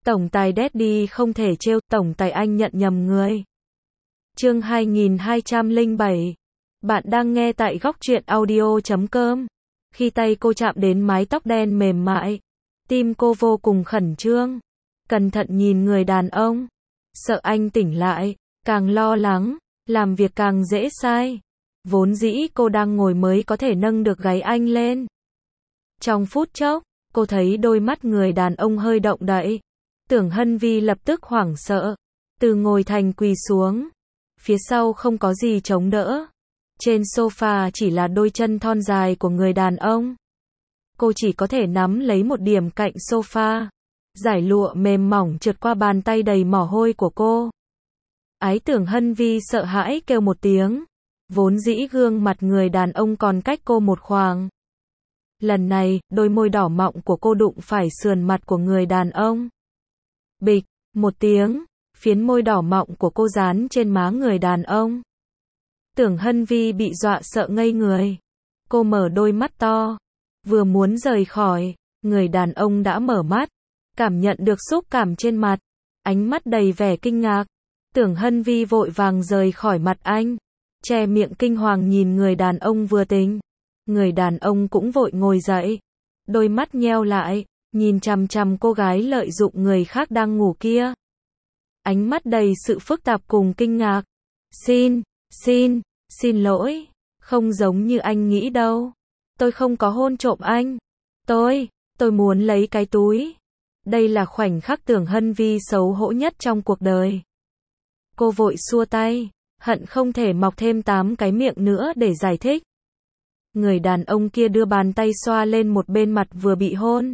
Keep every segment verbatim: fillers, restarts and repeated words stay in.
Tổng tài Daddy không thể trêu, tổng tài anh nhận nhầm người. Chương hai nghìn hai trăm lẻ bảy. Bạn đang nghe tại góc truyện audio chấm com. Khi tay cô chạm đến mái tóc đen mềm mại, tim cô vô cùng khẩn trương. Cẩn thận nhìn người đàn ông, sợ anh tỉnh lại, càng lo lắng, làm việc càng dễ sai. Vốn dĩ cô đang ngồi mới có thể nâng được gáy anh lên. Trong phút chốc, cô thấy đôi mắt người đàn ông hơi động đậy. Tưởng Hân Vi lập tức hoảng sợ, từ ngồi thành quỳ xuống. Phía sau không có gì chống đỡ. Trên sofa chỉ là đôi chân thon dài của người đàn ông. Cô chỉ có thể nắm lấy một điểm cạnh sofa. Giải lụa mềm mỏng trượt qua bàn tay đầy mồ hôi của cô. Ái Tưởng Hân Vi sợ hãi kêu một tiếng. Vốn dĩ gương mặt người đàn ông còn cách cô một khoảng. Lần này, đôi môi đỏ mọng của cô đụng phải sườn mặt của người đàn ông. Bịch, một tiếng, phiến môi đỏ mọng của cô dán trên má người đàn ông. Tưởng Hân Vi bị dọa sợ ngây người. Cô mở đôi mắt to, vừa muốn rời khỏi, người đàn ông đã mở mắt, cảm nhận được xúc cảm trên mặt, ánh mắt đầy vẻ kinh ngạc. Tưởng Hân Vi vội vàng rời khỏi mặt anh, che miệng kinh hoàng nhìn người đàn ông vừa tỉnh. Người đàn ông cũng vội ngồi dậy, đôi mắt nheo lại, nhìn chằm chằm cô gái lợi dụng người khác đang ngủ kia. Ánh mắt đầy sự phức tạp cùng kinh ngạc. Xin, xin, xin lỗi, không giống như anh nghĩ đâu. Tôi không có hôn trộm anh. Tôi, tôi muốn lấy cái túi. Đây là khoảnh khắc Tưởng Hân Vi xấu hổ nhất trong cuộc đời. Cô vội xua tay, hận không thể mọc thêm tám cái miệng nữa để giải thích. Người đàn ông kia đưa bàn tay xoa lên một bên mặt vừa bị hôn.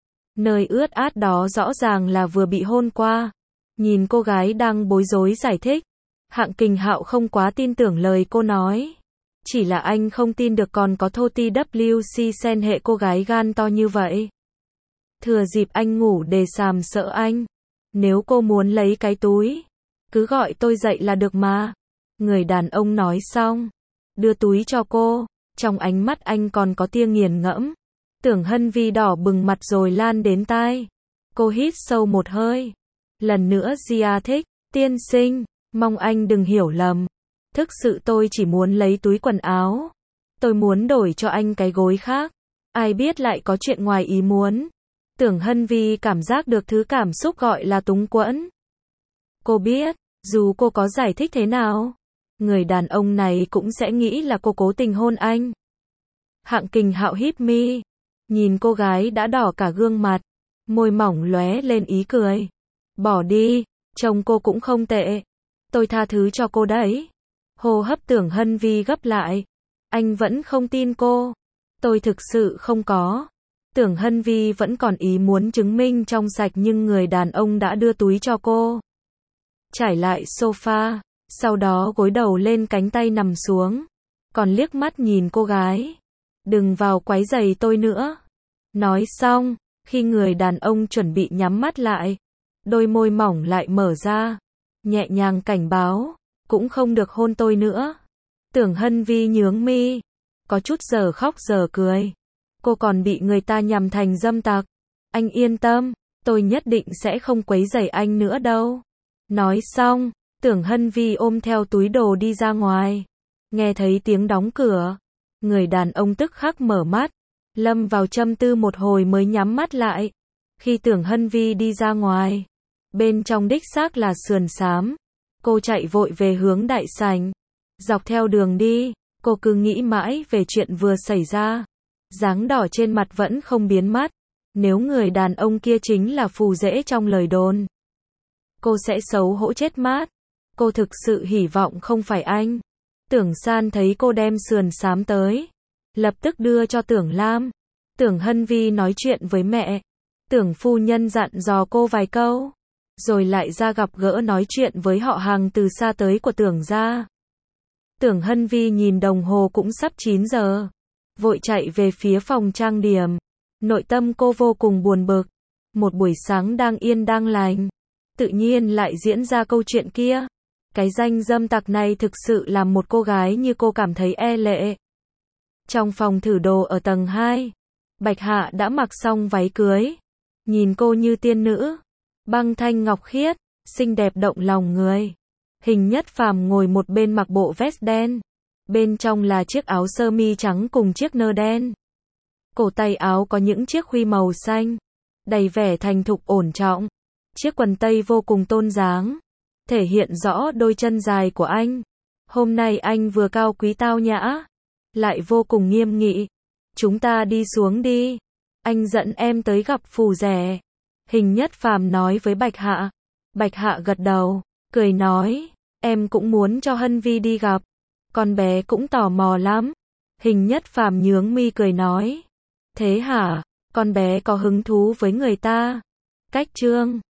Nơi ướt át đó rõ ràng là vừa bị hôn qua. Nhìn cô gái đang bối rối giải thích, Hạng Kình Hạo không quá tin tưởng lời cô nói. Chỉ là anh không tin được còn có thô ti W C xen hệ cô gái gan to như vậy. Thừa dịp anh ngủ để sàm sợ anh. Nếu cô muốn lấy cái túi, cứ gọi tôi dậy là được mà. Người đàn ông nói xong, đưa túi cho cô. Trong ánh mắt anh còn có tia nghiền ngẫm. Tưởng Hân Vi đỏ bừng mặt rồi lan đến tai. Cô hít sâu một hơi. Lần nữa Gia thích, tiên sinh, mong anh đừng hiểu lầm. Thực sự tôi chỉ muốn lấy túi quần áo. Tôi muốn đổi cho anh cái gối khác. Ai biết lại có chuyện ngoài ý muốn. Tưởng Hân Vi cảm giác được thứ cảm xúc gọi là túng quẫn. Cô biết, dù cô có giải thích thế nào, người đàn ông này cũng sẽ nghĩ là cô cố tình hôn anh. Hạng Kình Hạo híp mi, nhìn cô gái đã đỏ cả gương mặt, môi mỏng lóe lên ý cười. Bỏ đi, chồng cô cũng không tệ. Tôi tha thứ cho cô đấy. Hô hấp Tưởng Hân Vi gấp lại. Anh vẫn không tin cô. Tôi thực sự không có. Tưởng Hân Vi vẫn còn ý muốn chứng minh trong sạch nhưng người đàn ông đã đưa túi cho cô. Trải lại sofa, sau đó gối đầu lên cánh tay nằm xuống. Còn liếc mắt nhìn cô gái. Đừng vào quấy rầy tôi nữa. Nói xong, khi người đàn ông chuẩn bị nhắm mắt lại, đôi môi mỏng lại mở ra, nhẹ nhàng cảnh báo, cũng không được hôn tôi nữa. Tưởng Hân Vi nhướng mi, có chút giờ khóc giờ cười. Cô còn bị người ta nhằm thành dâm tặc. Anh yên tâm, tôi nhất định sẽ không quấy rầy anh nữa đâu. Nói xong, Tưởng Hân Vi ôm theo túi đồ đi ra ngoài. Nghe thấy tiếng đóng cửa, người đàn ông tức khắc mở mắt, lâm vào châm tư một hồi mới nhắm mắt lại. Khi Tưởng Hân Vi đi ra ngoài, bên trong đích xác là sườn xám. Cô chạy vội về hướng đại sảnh. Dọc theo đường đi, cô cứ nghĩ mãi về chuyện vừa xảy ra. Dáng đỏ trên mặt vẫn không biến mất. Nếu người đàn ông kia chính là phù rễ trong lời đồn, cô sẽ xấu hổ chết mát. Cô thực sự hy vọng không phải anh. Tưởng San thấy cô đem sườn xám tới, lập tức đưa cho Tưởng Lam. Tưởng Hân Vi nói chuyện với mẹ. Tưởng phu nhân dặn dò cô vài câu, rồi lại ra gặp gỡ nói chuyện với họ hàng từ xa tới của Tưởng gia. Tưởng Hân Vi nhìn đồng hồ cũng sắp chín giờ, vội chạy về phía phòng trang điểm. Nội tâm cô vô cùng buồn bực. Một buổi sáng đang yên đang lành, tự nhiên lại diễn ra câu chuyện kia. Cái danh dâm tặc này thực sự làm một cô gái như cô cảm thấy e lệ. Trong phòng thử đồ ở tầng hai, Bạch Hạ đã mặc xong váy cưới. Nhìn cô như tiên nữ. băng thanh ngọc khiết, xinh đẹp động lòng người. Hình Nhất Phàm ngồi một bên mặc bộ vest đen, bên trong là chiếc áo sơ mi trắng cùng chiếc nơ đen. Cổ tay áo có những chiếc khuy màu xanh, đầy vẻ thành thục ổn trọng. Chiếc quần tây vô cùng tôn dáng, thể hiện rõ đôi chân dài của anh. Hôm nay anh vừa cao quý tao nhã, lại vô cùng nghiêm nghị. Chúng ta đi xuống đi. Anh dẫn em tới gặp phù rẻ. Hình Nhất Phàm nói với Bạch Hạ. Bạch Hạ gật đầu, cười nói, em cũng muốn cho Hân Vi đi gặp. Con bé cũng tò mò lắm. Hình Nhất Phàm nhướng mi cười nói, thế hả, con bé có hứng thú với người ta. Cách Trương